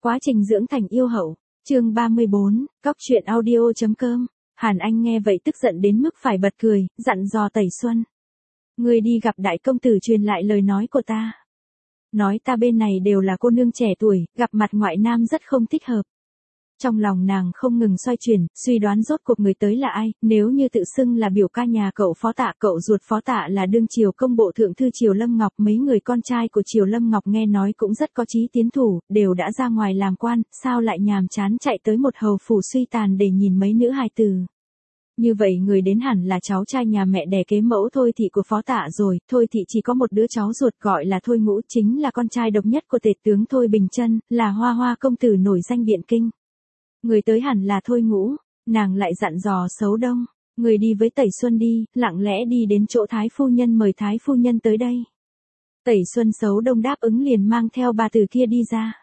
Quá trình dưỡng thành yêu hậu, chương 34, Cóc truyện audio.com. Hàn Anh nghe vậy tức giận đến mức phải bật cười, dặn dò Tẩy Xuân. Ngươi đi gặp đại công tử truyền lại lời nói của ta. Nói ta bên này đều là cô nương trẻ tuổi, gặp mặt ngoại nam rất không thích hợp. Trong lòng nàng không ngừng xoay chuyển, suy đoán rốt cuộc người tới là ai, nếu như tự xưng là biểu ca nhà cậu Phó Tạ, cậu ruột Phó Tạ là đương triều công bộ thượng thư Triều Lâm Ngọc, mấy người con trai của Triều Lâm Ngọc nghe nói cũng rất có chí tiến thủ, đều đã ra ngoài làm quan, sao lại nhàm chán chạy tới một hầu phủ suy tàn để nhìn mấy nữ hài tử. Như vậy người đến hẳn là cháu trai nhà mẹ đẻ kế mẫu Thôi Thị của Phó Tạ rồi, Thôi Thị chỉ có một đứa cháu ruột gọi là Thôi Ngũ, chính là con trai độc nhất của tể tướng Thôi Bình Chân, là Hoa Hoa công tử nổi danh Biện Kinh. Người tới hẳn là Thôi Ngũ, nàng lại dặn dò Sấu Đông, người đi với Tẩy Xuân đi, lặng lẽ đi đến chỗ Thái phu nhân mời Thái phu nhân tới đây. Tẩy Xuân Sấu Đông đáp ứng liền mang theo bà tử kia đi ra.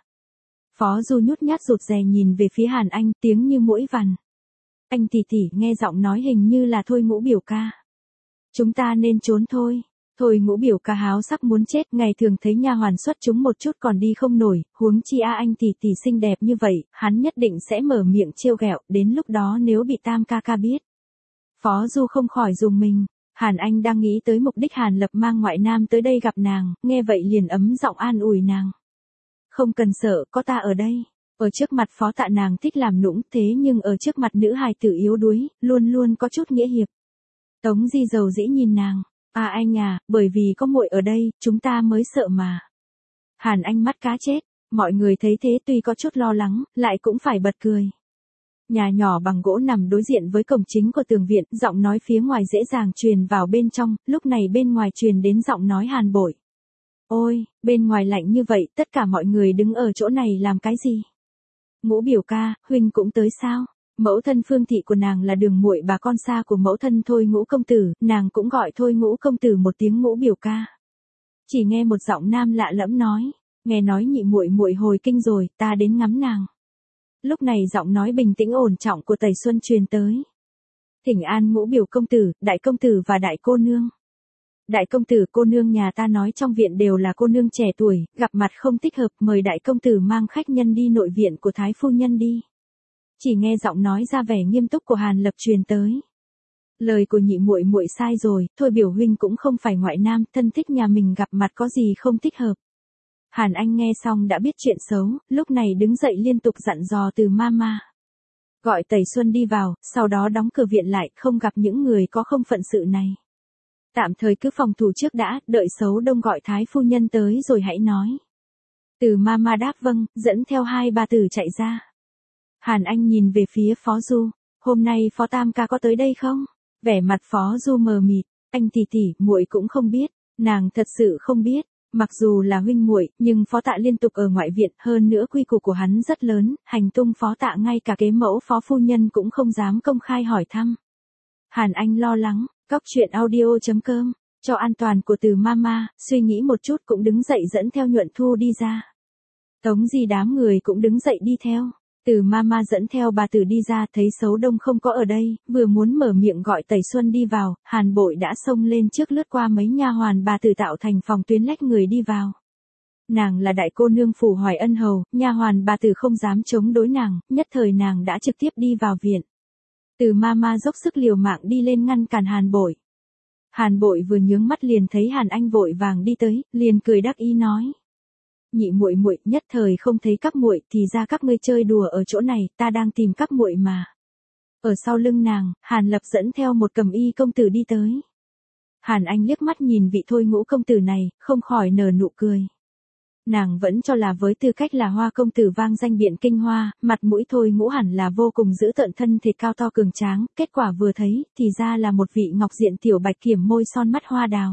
Phó Du nhút nhát rụt rè nhìn về phía Hàn Anh, tiếng như muỗi vằn. Anh tỷ tỷ, nghe giọng nói hình như là Thôi Ngũ biểu ca. Chúng ta nên trốn thôi. Thôi Ngũ biểu ca háo sắc muốn chết, ngày thường thấy nha hoàn xuất chúng một chút còn đi không nổi, huống chi anh tỷ tỷ xinh đẹp như vậy, hắn nhất định sẽ mở miệng trêu ghẹo, đến lúc đó nếu bị Tam ca ca biết. Phó Du không khỏi rùng mình, Hàn Anh đang nghĩ tới mục đích Hàn Lập mang ngoại nam tới đây gặp nàng, nghe vậy liền ấm giọng an ủi nàng. Không cần sợ, có ta ở đây. Ở trước mặt Phó Tạ nàng thích làm nũng, thế nhưng ở trước mặt nữ hài tử yếu đuối, luôn luôn có chút nghĩa hiệp. Tống Di dầu dĩ nhìn nàng. À anh à, bởi vì có muội ở đây, chúng ta mới sợ mà. Hàn Anh mắt cá chết, mọi người thấy thế tuy có chút lo lắng, lại cũng phải bật cười. Nhà nhỏ bằng gỗ nằm đối diện với cổng chính của tường viện, giọng nói phía ngoài dễ dàng truyền vào bên trong, lúc này bên ngoài truyền đến giọng nói Hàn Bội. Ôi, bên ngoài lạnh như vậy, tất cả mọi người đứng ở chỗ này làm cái gì? Ngũ biểu ca, huynh cũng tới sao? Mẫu thân Phương Thị của nàng là Đường muội bà con xa của mẫu thân Thôi Ngũ công tử, nàng cũng gọi Thôi Ngũ công tử một tiếng Ngũ biểu ca. Chỉ nghe một giọng nam lạ lẫm nói, nghe nói nhị muội muội hồi kinh rồi, ta đến ngắm nàng. Lúc này giọng nói bình tĩnh ổn trọng của Tẩy Xuân truyền tới. Thỉnh an Ngũ biểu công tử, đại công tử và đại cô nương. Đại công tử, cô nương nhà ta nói trong viện đều là cô nương trẻ tuổi, gặp mặt không thích hợp, mời đại công tử mang khách nhân đi nội viện của Thái phu nhân đi. Chỉ nghe giọng nói ra vẻ nghiêm túc của Hàn Lập truyền tới. Lời của nhị muội muội sai rồi, thôi biểu huynh cũng không phải ngoại nam, thân thích nhà mình gặp mặt có gì không thích hợp. Hàn Anh nghe xong đã biết chuyện xấu, lúc này đứng dậy liên tục dặn dò từ mama. Gọi Tẩy Xuân đi vào, sau đó đóng cửa viện lại, không gặp những người có không phận sự này. Tạm thời cứ phòng thủ trước đã, đợi Sấu Đông gọi Thái phu nhân tới rồi hãy nói. Từ mama đáp vâng, dẫn theo hai bà tử chạy ra. Hàn Anh nhìn về phía Phó Du, hôm nay Phó Tam ca có tới đây không? Vẻ mặt Phó Du mờ mịt, anh tỷ tỷ, muội cũng không biết, nàng thật sự không biết, mặc dù là huynh muội, nhưng Phó Tạ liên tục ở ngoại viện, hơn nữa quy củ của hắn rất lớn, hành tung Phó Tạ ngay cả kế mẫu Phó phu nhân cũng không dám công khai hỏi thăm. Hàn Anh lo lắng, Cóc truyện audio.com, cho an toàn của từ mama, suy nghĩ một chút cũng đứng dậy dẫn theo Nhuận Thu đi ra. Tống Di đám người cũng đứng dậy đi theo. Từ mama dẫn theo bà tử đi ra, thấy Sấu Đông không có ở đây, vừa muốn mở miệng gọi Tẩy Xuân đi vào, Hàn Bội đã xông lên trước lướt qua mấy nha hoàn bà tử tạo thành phòng tuyến lách người đi vào. Nàng là đại cô nương phủ Hoài Ân hầu, nha hoàn bà tử không dám chống đối nàng, nhất thời nàng đã trực tiếp đi vào viện. Từ mama dốc sức liều mạng đi lên ngăn cản Hàn Bội. Hàn Bội vừa nhướng mắt liền thấy Hàn Anh vội vàng đi tới, liền cười đắc ý nói. Nhị muội muội, nhất thời không thấy các muội, thì ra các ngươi chơi đùa ở chỗ này, ta đang tìm các muội mà. Ở sau lưng nàng, Hàn Lập dẫn theo một cẩm y công tử đi tới. Hàn Anh liếc mắt nhìn vị Thôi Ngũ công tử này, không khỏi nở nụ cười. Nàng vẫn cho là với tư cách là Hoa công tử vang danh Biện Kinh Hoa, mặt mũi Thôi Ngũ hẳn là vô cùng giữ tợn, thân thịt cao to cường tráng, kết quả vừa thấy, thì ra là một vị ngọc diện tiểu bạch kiểm môi son mắt hoa đào.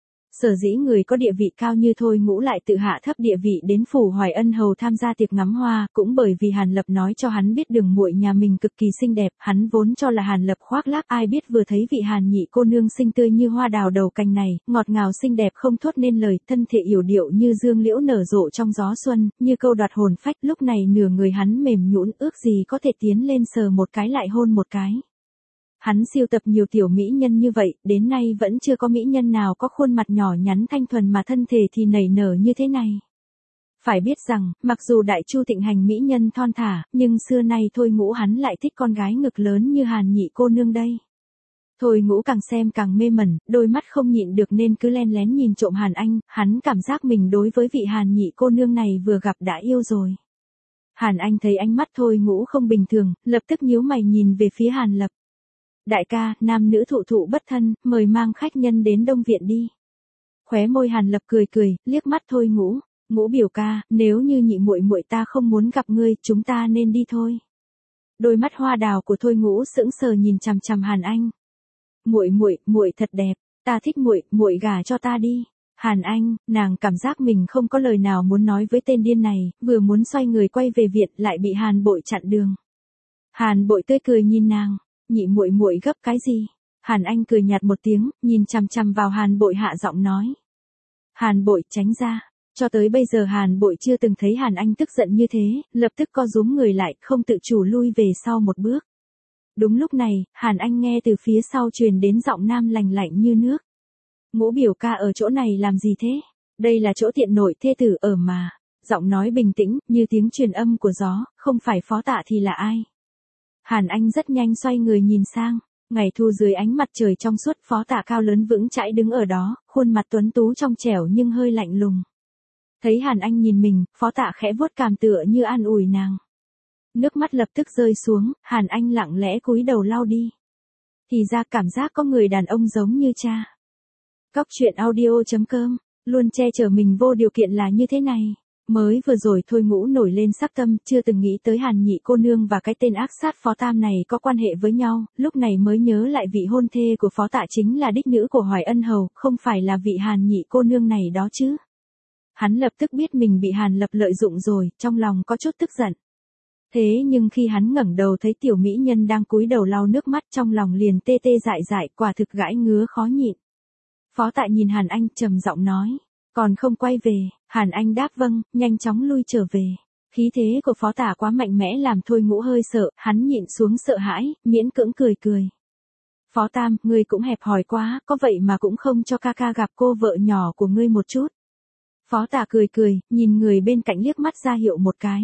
Sở dĩ người có địa vị cao như Thôi Ngũ lại tự hạ thấp địa vị đến phủ Hoài Ân hầu tham gia tiệc ngắm hoa, cũng bởi vì Hàn Lập nói cho hắn biết Đường muội nhà mình cực kỳ xinh đẹp, hắn vốn cho là Hàn Lập khoác lác, ai biết vừa thấy vị Hàn nhị cô nương xinh tươi như hoa đào đầu cành này, ngọt ngào xinh đẹp không thốt nên lời, thân thể yểu điệu như dương liễu nở rộ trong gió xuân, như câu đoạt hồn phách, lúc này nửa người hắn mềm nhũn, ước gì có thể tiến lên sờ một cái lại hôn một cái. Hắn sưu tập nhiều tiểu mỹ nhân như vậy, đến nay vẫn chưa có mỹ nhân nào có khuôn mặt nhỏ nhắn thanh thuần mà thân thể thì nảy nở như thế này. Phải biết rằng, mặc dù Đại Chu Thịnh Hành mỹ nhân thon thả, nhưng xưa nay Thôi Ngũ hắn lại thích con gái ngực lớn như Hàn Nhị cô nương đây. Thôi Ngũ càng xem càng mê mẩn, đôi mắt không nhịn được nên cứ len lén nhìn trộm Hàn Anh, hắn cảm giác mình đối với vị Hàn Nhị cô nương này vừa gặp đã yêu rồi. Hàn Anh thấy ánh mắt Thôi Ngũ không bình thường, lập tức nhíu mày nhìn về phía Hàn Lập. Đại ca, nam nữ thụ thụ bất thân, mời mang khách nhân đến Đông Viện đi. Khóe môi Hàn Lập cười cười, liếc mắt Thôi Ngũ. Ngũ biểu ca, nếu như nhị muội muội ta không muốn gặp ngươi, chúng ta nên đi thôi. Đôi mắt hoa đào của Thôi Ngũ sững sờ nhìn chằm chằm Hàn Anh. Muội thật đẹp, ta thích muội gả cho ta đi. Hàn Anh, nàng cảm giác mình không có lời nào muốn nói với tên điên này, vừa muốn xoay người quay về viện lại bị Hàn Bội chặn đường. Hàn Bội tươi cười nhìn nàng, nhị muội gấp cái gì? Hàn Anh cười nhạt một tiếng, nhìn chằm chằm vào Hàn Bội hạ giọng nói. Hàn Bội tránh ra. Cho tới bây giờ Hàn Bội chưa từng thấy Hàn Anh tức giận như thế, lập tức co rúm người lại, không tự chủ lui về sau một bước. Đúng lúc này, Hàn Anh nghe từ phía sau truyền đến giọng nam lành lạnh như nước. Ngũ biểu ca ở chỗ này làm gì thế? Đây là chỗ tiện nội thê tử ở mà. Giọng nói bình tĩnh, như tiếng truyền âm của gió, không phải Phó Tạ thì là ai? Hàn Anh rất nhanh xoay người nhìn sang. Ngày thu dưới ánh mặt trời trong suốt, Phó Tạ cao lớn vững chãi đứng ở đó, khuôn mặt tuấn tú trong trẻo nhưng hơi lạnh lùng. Thấy Hàn Anh nhìn mình, Phó Tạ khẽ vuốt cằm tựa như an ủi nàng. Nước mắt lập tức rơi xuống, Hàn Anh lặng lẽ cúi đầu lau đi. Thì ra cảm giác có người đàn ông giống như cha. Cóc truyện audio.com, luôn che chở mình vô điều kiện là như thế này. Mới vừa rồi Thôi Ngũ nổi lên sắc tâm, chưa từng nghĩ tới Hàn Nhị cô nương và cái tên ác sát Phó Tam này có quan hệ với nhau, lúc này mới nhớ lại vị hôn thê của Phó Tạ chính là đích nữ của Hoài Ân Hầu, không phải là vị Hàn Nhị cô nương này đó chứ. Hắn lập tức biết mình bị Hàn Lập lợi dụng rồi, trong lòng có chút tức giận. Thế nhưng khi hắn ngẩng đầu thấy tiểu mỹ nhân đang cúi đầu lau nước mắt, trong lòng liền tê tê dại dại, quả thực gãi ngứa khó nhịn. Phó Tạ nhìn Hàn Anh trầm giọng nói, còn không quay về? Hàn Anh đáp vâng, nhanh chóng lui trở về. Khí thế của Phó Tạ quá mạnh mẽ làm Thôi Ngũ hơi sợ, hắn nhịn xuống sợ hãi, miễn cưỡng cười cười. Phó Tam, ngươi cũng hẹp hòi quá, có vậy mà cũng không cho ca ca gặp cô vợ nhỏ của ngươi một chút. Phó Tạ cười cười, nhìn người bên cạnh liếc mắt ra hiệu một cái.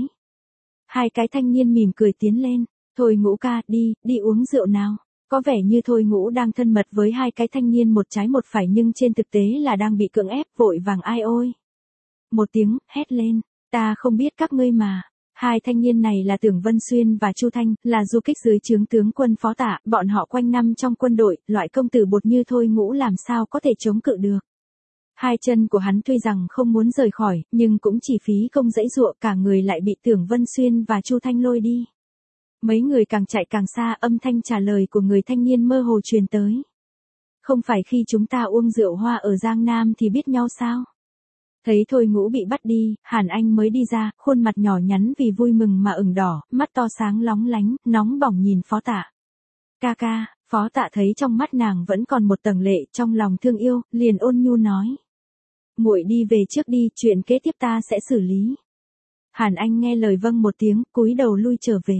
Hai cái thanh niên mỉm cười tiến lên, Thôi Ngũ ca, đi uống rượu nào. Có vẻ như Thôi Ngũ đang thân mật với hai cái thanh niên một trái một phải nhưng trên thực tế là đang bị cưỡng ép, vội vàng ai ôi. Một tiếng, hét lên, ta không biết các ngươi mà. Hai thanh niên này là Tưởng Vân Xuyên và Chu Thanh, là du kích dưới trướng tướng quân Phó Tạ, bọn họ quanh năm trong quân đội, loại công tử bột như Thôi Ngũ làm sao có thể chống cự được. Hai chân của hắn tuy rằng không muốn rời khỏi, nhưng cũng chỉ phí công dãy dụa, cả người lại bị Tưởng Vân Xuyên và Chu Thanh lôi đi. Mấy người càng chạy càng xa, âm thanh trả lời của người thanh niên mơ hồ truyền tới. Không phải khi chúng ta uống rượu hoa ở Giang Nam thì biết nhau sao? Thấy Thôi Ngũ bị bắt đi, Hàn Anh mới đi ra, khuôn mặt nhỏ nhắn vì vui mừng mà ửng đỏ, mắt to sáng lóng lánh, nóng bỏng nhìn Phó Tạ. Ca ca, Phó Tạ thấy trong mắt nàng vẫn còn một tầng lệ, trong lòng thương yêu, liền ôn nhu nói. Muội đi về trước đi, chuyện kế tiếp ta sẽ xử lý. Hàn Anh nghe lời vâng một tiếng, cúi đầu lui trở về.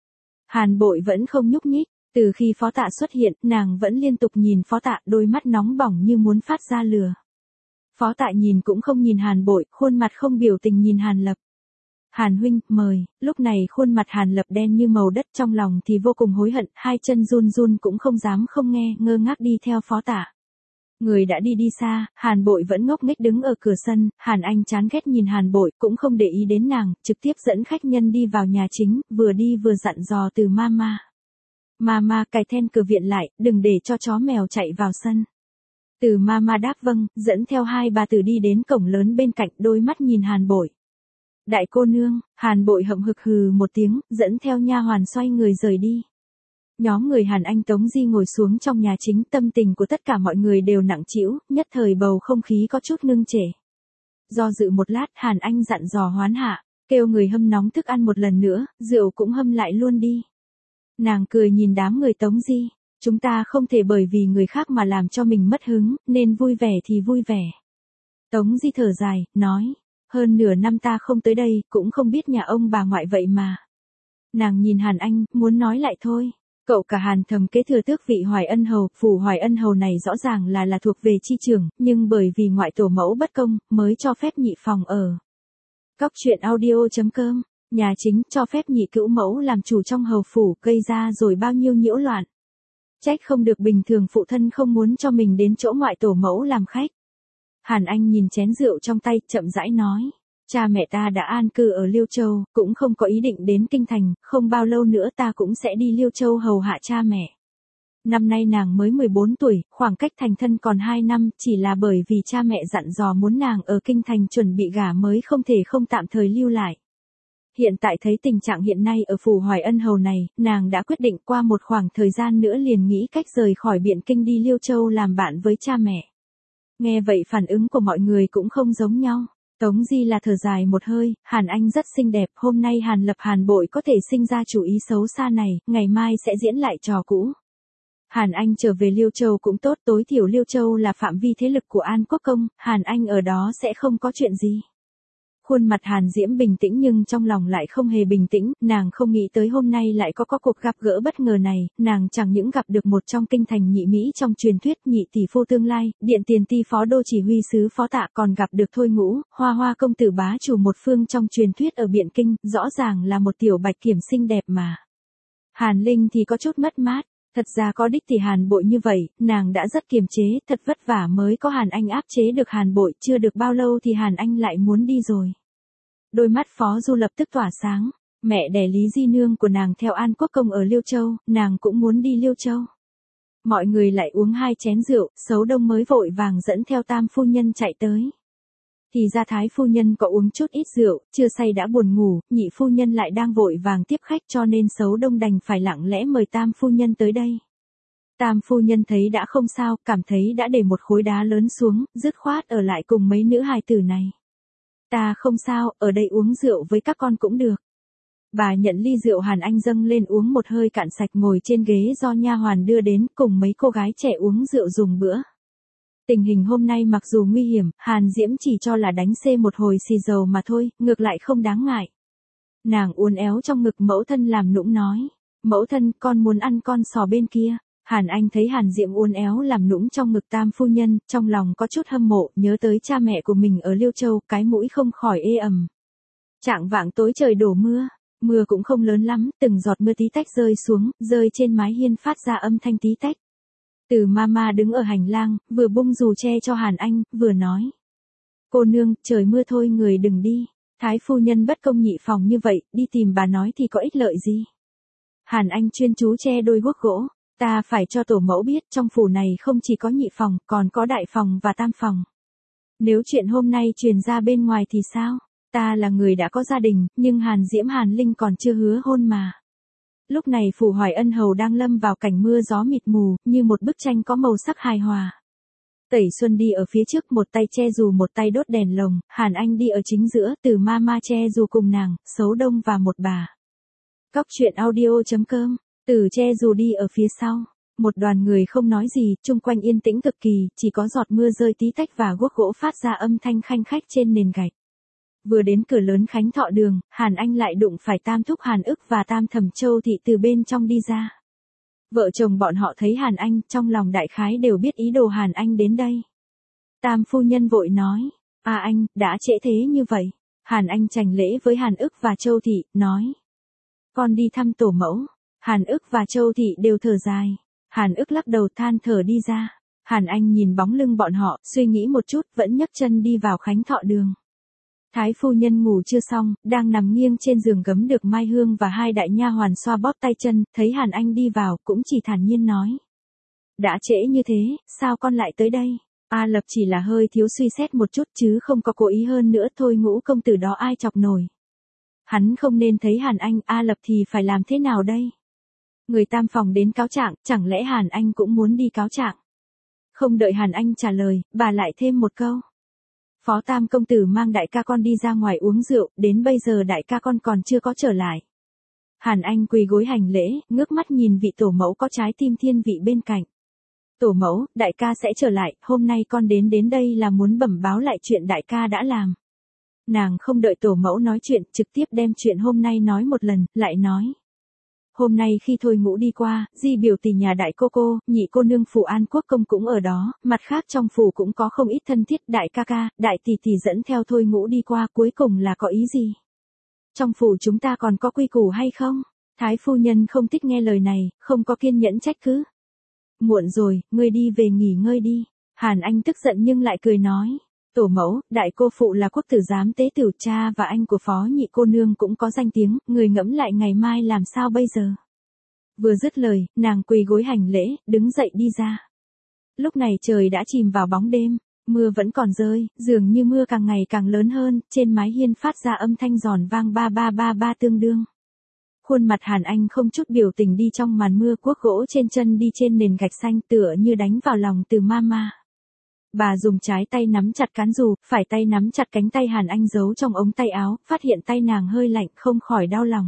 Hàn Bội vẫn không nhúc nhích, từ khi Phó Tạ xuất hiện, nàng vẫn liên tục nhìn Phó Tạ, đôi mắt nóng bỏng như muốn phát ra lửa. Phó Tạ nhìn cũng không nhìn Hàn Bội, khuôn mặt không biểu tình nhìn Hàn Lập. Hàn huynh, mời. Lúc này khuôn mặt Hàn Lập đen như màu đất, trong lòng thì vô cùng hối hận, hai chân run run cũng không dám không nghe, ngơ ngác đi theo Phó Tạ. Người đã đi xa, Hàn Bội vẫn ngốc nghếch đứng ở cửa sân, Hàn Anh chán ghét nhìn Hàn Bội, cũng không để ý đến nàng, trực tiếp dẫn khách nhân đi vào nhà chính, vừa đi vừa dặn dò từ Mama. Mama cài then cửa viện lại, đừng để cho chó mèo chạy vào sân. Từ Mama đáp vâng, dẫn theo hai bà tử đi đến cổng lớn bên cạnh, đôi mắt nhìn Hàn Bội. Đại cô nương, Hàn Bội hậm hực hừ một tiếng, dẫn theo nha hoàn xoay người rời đi. Nhóm người Hàn Anh Tống Di ngồi xuống trong nhà chính, tâm tình của tất cả mọi người đều nặng trĩu, nhất thời bầu không khí có chút ngưng trệ. Do dự một lát, Hàn Anh dặn dò Hoán Hạ, kêu người hâm nóng thức ăn một lần nữa, rượu cũng hâm lại luôn đi. Nàng cười nhìn đám người Tống Di, chúng ta không thể bởi vì người khác mà làm cho mình mất hứng, nên vui vẻ thì vui vẻ. Tống Di thở dài, nói, hơn nửa năm ta không tới đây, cũng không biết nhà ông bà ngoại vậy mà. Nàng nhìn Hàn Anh, muốn nói lại thôi. Cậu cả Hàn thầm kế thừa tước vị Hoài Ân Hầu, phủ Hoài Ân Hầu này rõ ràng là thuộc về chi trưởng, nhưng bởi vì ngoại tổ mẫu bất công, mới cho phép nhị phòng ở. Cóc truyện audio.com, nhà chính cho phép nhị cữu mẫu làm chủ trong hầu phủ, gây ra rồi bao nhiêu nhiễu loạn. Trách không được bình thường phụ thân không muốn cho mình đến chỗ ngoại tổ mẫu làm khách. Hàn Anh nhìn chén rượu trong tay, chậm rãi nói. Cha mẹ ta đã an cư ở Liêu Châu, cũng không có ý định đến Kinh Thành, không bao lâu nữa ta cũng sẽ đi Liêu Châu hầu hạ cha mẹ. Năm nay nàng mới 14 tuổi, khoảng cách thành thân còn 2 năm, chỉ là bởi vì cha mẹ dặn dò muốn nàng ở Kinh Thành chuẩn bị gả mới không thể không tạm thời lưu lại. Hiện tại thấy tình trạng hiện nay ở phủ Hoài Ân hầu này, nàng đã quyết định qua một khoảng thời gian nữa liền nghĩ cách rời khỏi Biện Kinh đi Liêu Châu làm bạn với cha mẹ. Nghe vậy phản ứng của mọi người cũng không giống nhau. Tống Di là thở dài một hơi, Hàn Anh rất xinh đẹp, hôm nay Hàn Lập Hàn Bội có thể sinh ra chủ ý xấu xa này, ngày mai sẽ diễn lại trò cũ. Hàn Anh trở về Liêu Châu cũng tốt, tối thiểu Liêu Châu là phạm vi thế lực của An Quốc Công, Hàn Anh ở đó sẽ không có chuyện gì. Khuôn mặt Hàn Diễm bình tĩnh nhưng trong lòng lại không hề bình tĩnh, nàng không nghĩ tới hôm nay lại có cuộc gặp gỡ bất ngờ này, nàng chẳng những gặp được một trong kinh thành nhị Mỹ trong truyền thuyết nhị tỷ phu tương lai, điện tiền ti phó đô chỉ huy sứ phó tạ, còn gặp được Thôi Ngũ, hoa hoa công tử bá chủ một phương trong truyền thuyết ở Biện Kinh, rõ ràng là một tiểu bạch kiểm xinh đẹp mà. Hàn Linh thì có chút mất mát. Thật ra có đích tỷ Hàn Bội như vậy, nàng đã rất kiềm chế, thật vất vả mới có Hàn Anh áp chế được Hàn Bội, chưa được bao lâu thì Hàn Anh lại muốn đi rồi. Đôi mắt Phó Du lập tức tỏa sáng, mẹ đẻ Lý Di Nương của nàng theo An Quốc Công ở Liêu Châu, nàng cũng muốn đi Liêu Châu. Mọi người lại uống 2 chén rượu, Sấu Đông mới vội vàng dẫn theo Tam phu nhân chạy tới. Thì ra Thái phu nhân có uống chút ít rượu, chưa say đã buồn ngủ, nhị phu nhân lại đang vội vàng tiếp khách cho nên Sấu Đông đành phải lặng lẽ mời Tam phu nhân tới đây. Tam phu nhân thấy đã không sao, cảm thấy đã để một khối đá lớn xuống, dứt khoát ở lại cùng mấy nữ hài tử này. Ta không sao, ở đây uống rượu với các con cũng được. Bà nhận ly rượu Hàn Anh dâng lên uống một hơi cạn sạch, ngồi trên ghế do nha hoàn đưa đến, cùng mấy cô gái trẻ uống rượu dùng bữa. Tình hình hôm nay mặc dù nguy hiểm, Hàn Diễm chỉ cho là đánh xê một hồi xì dầu mà thôi, ngược lại không đáng ngại. Nàng uốn éo trong ngực mẫu thân làm nũng nói. Mẫu thân, con muốn ăn con sò bên kia. Hàn Anh thấy Hàn Diễm uốn éo làm nũng trong ngực Tam phu nhân, trong lòng có chút hâm mộ, nhớ tới cha mẹ của mình ở Liêu Châu, cái mũi không khỏi ê ẩm. Chạng vạng tối trời đổ mưa, mưa cũng không lớn lắm, từng giọt mưa tí tách rơi xuống, rơi trên mái hiên phát ra âm thanh tí tách. Từ Mama đứng ở hành lang, vừa bung dù che cho Hàn Anh, vừa nói. Cô nương, trời mưa thôi người đừng đi. Thái phu nhân bất công nhị phòng như vậy, đi tìm bà nói thì có ích lợi gì. Hàn Anh chuyên chú che đôi guốc gỗ. Ta phải cho tổ mẫu biết trong phủ này không chỉ có nhị phòng, còn có đại phòng và tam phòng. Nếu chuyện hôm nay truyền ra bên ngoài thì sao? Ta là người đã có gia đình, nhưng Hàn Diễm Hàn Linh còn chưa hứa hôn mà. Lúc này phủ Hoài Ân hầu đang lâm vào cảnh mưa gió mịt mù, như một bức tranh có màu sắc hài hòa. Tẩy Xuân đi ở phía trước, một tay che dù một tay đốt đèn lồng, Hàn Anh đi ở chính giữa, Từ Mama che dù cùng nàng, Sấu Đông và một bà. Cóc truyện audio.com, Từ che dù đi ở phía sau. Một đoàn người không nói gì, chung quanh yên tĩnh cực kỳ, chỉ có giọt mưa rơi tí tách và guốc gỗ phát ra âm thanh khanh khách trên nền gạch. Vừa đến cửa lớn Khánh Thọ đường, Hàn Anh lại đụng phải Tam thúc Hàn Ức và Tam thẩm Châu thị từ bên trong đi ra. Vợ chồng bọn họ thấy Hàn Anh, trong lòng đại khái đều biết ý đồ Hàn Anh đến đây. Tam phu nhân vội nói, anh, đã trễ thế như vậy. Hàn Anh chành lễ với Hàn Ức và Châu thị, nói. Con đi thăm tổ mẫu. Hàn Ức và Châu thị đều thở dài. Hàn Ức lắc đầu than thở đi ra. Hàn Anh nhìn bóng lưng bọn họ, suy nghĩ một chút, vẫn nhấc chân đi vào Khánh Thọ đường. Thái phu nhân ngủ chưa xong, đang nằm nghiêng trên giường gấm được Mai Hương và 2 đại nha hoàn xoa bóp tay chân, thấy Hàn Anh đi vào, cũng chỉ thản nhiên nói. Đã trễ như thế, sao con lại tới đây? A Lập chỉ là hơi thiếu suy xét một chút chứ không có cố ý hơn nữa thôi, Ngũ công tử đó ai chọc nổi. Hắn không nên thấy Hàn Anh, A Lập thì phải làm thế nào đây? Người tam phòng đến cáo trạng, chẳng lẽ Hàn Anh cũng muốn đi cáo trạng? Không đợi Hàn Anh trả lời, bà lại thêm một câu. Phó Tam công tử mang đại ca con đi ra ngoài uống rượu, đến bây giờ đại ca con còn chưa có trở lại. Hàn Anh quỳ gối hành lễ, ngước mắt nhìn vị tổ mẫu có trái tim thiên vị bên cạnh. Tổ mẫu, đại ca sẽ trở lại, hôm nay con đến đây là muốn bẩm báo lại chuyện đại ca đã làm. Nàng không đợi tổ mẫu nói chuyện, trực tiếp đem chuyện hôm nay nói một lần, lại nói. Hôm nay khi Thôi Ngũ đi qua, Di biểu tỷ nhà đại cô, nhị cô nương phủ An Quốc công cũng ở đó, mặt khác trong phủ cũng có không ít thân thiết, đại ca ca, đại tỷ tỷ dẫn theo Thôi Ngũ đi qua, cuối cùng là có ý gì? Trong phủ chúng ta còn có quy củ hay không? Thái phu nhân không thích nghe lời này, không có kiên nhẫn trách cứ. Muộn rồi, ngươi đi về nghỉ ngơi đi. Hàn Anh tức giận nhưng lại cười nói. Tổ mẫu, đại cô phụ là quốc tử giám tế tiểu, cha và anh của phó nhị cô nương cũng có danh tiếng, người ngẫm lại ngày mai làm sao bây giờ. Vừa dứt lời, nàng quỳ gối hành lễ, đứng dậy đi ra. Lúc này trời đã chìm vào bóng đêm, mưa vẫn còn rơi, dường như mưa càng ngày càng lớn hơn, trên mái hiên phát ra âm thanh giòn vang ba ba ba ba tương đương. Khuôn mặt Hàn Anh không chút biểu tình đi trong màn mưa, cuốc gỗ trên chân đi trên nền gạch xanh tựa như đánh vào lòng Từ Mama. Bà dùng trái tay nắm chặt cán dù, phải tay nắm chặt cánh tay Hàn Anh giấu trong ống tay áo, phát hiện tay nàng hơi lạnh không khỏi đau lòng.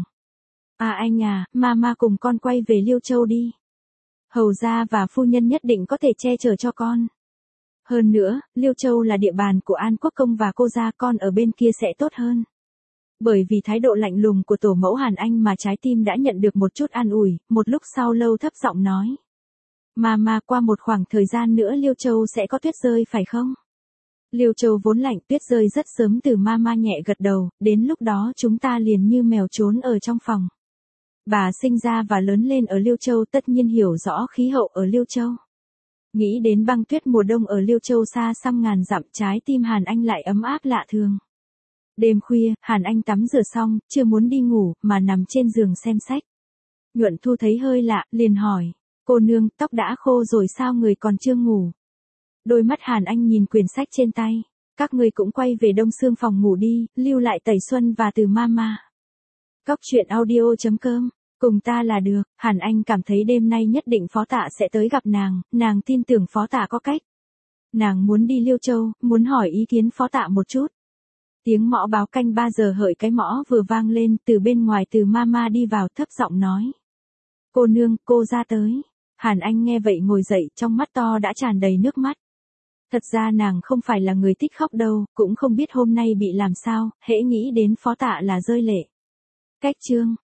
À anh à, Mama cùng con quay về Liêu Châu đi. Hầu gia và phu nhân nhất định có thể che chở cho con. Hơn nữa, Liêu Châu là địa bàn của An Quốc công và cô gia, con ở bên kia sẽ tốt hơn. Bởi vì thái độ lạnh lùng của tổ mẫu Hàn Anh mà trái tim đã nhận được một chút an ủi, một lúc sau lâu thấp giọng nói. Mama, qua một khoảng thời gian nữa Liêu Châu sẽ có tuyết rơi phải không? Liêu Châu vốn lạnh, tuyết rơi rất sớm. Từ Mama nhẹ gật đầu, đến lúc đó chúng ta liền như mèo trốn ở trong phòng. Bà sinh ra và lớn lên ở Liêu Châu, tất nhiên hiểu rõ khí hậu ở Liêu Châu. Nghĩ đến băng tuyết mùa đông ở Liêu Châu xa xăm ngàn dặm, trái tim Hàn Anh lại ấm áp lạ thường. Đêm khuya, Hàn Anh tắm rửa xong, chưa muốn đi ngủ, mà nằm trên giường xem sách. Nhuận Thu thấy hơi lạ, liền hỏi. Cô nương, tóc đã khô rồi sao người còn chưa ngủ? Đôi mắt Hàn Anh nhìn quyển sách trên tay. Các người cũng quay về Đông Xương phòng ngủ đi, lưu lại Tẩy Xuân và Từ Mama. Cóc truyện audio.com, cùng ta là được. Hàn Anh cảm thấy đêm nay nhất định Phó Tạ sẽ tới gặp nàng tin tưởng Phó Tạ có cách. Nàng muốn đi Liêu Châu, muốn hỏi ý kiến Phó Tạ một chút. Tiếng mõ báo canh 3 giờ hợi cái mõ vừa vang lên, từ bên ngoài Từ Mama đi vào thấp giọng nói. Cô nương, cô ra tới. Hàn Anh nghe vậy ngồi dậy, trong mắt to đã tràn đầy nước mắt. Thật ra nàng không phải là người thích khóc đâu, cũng không biết hôm nay bị làm sao, hễ nghĩ đến Phó Tạ là rơi lệ. Cách chương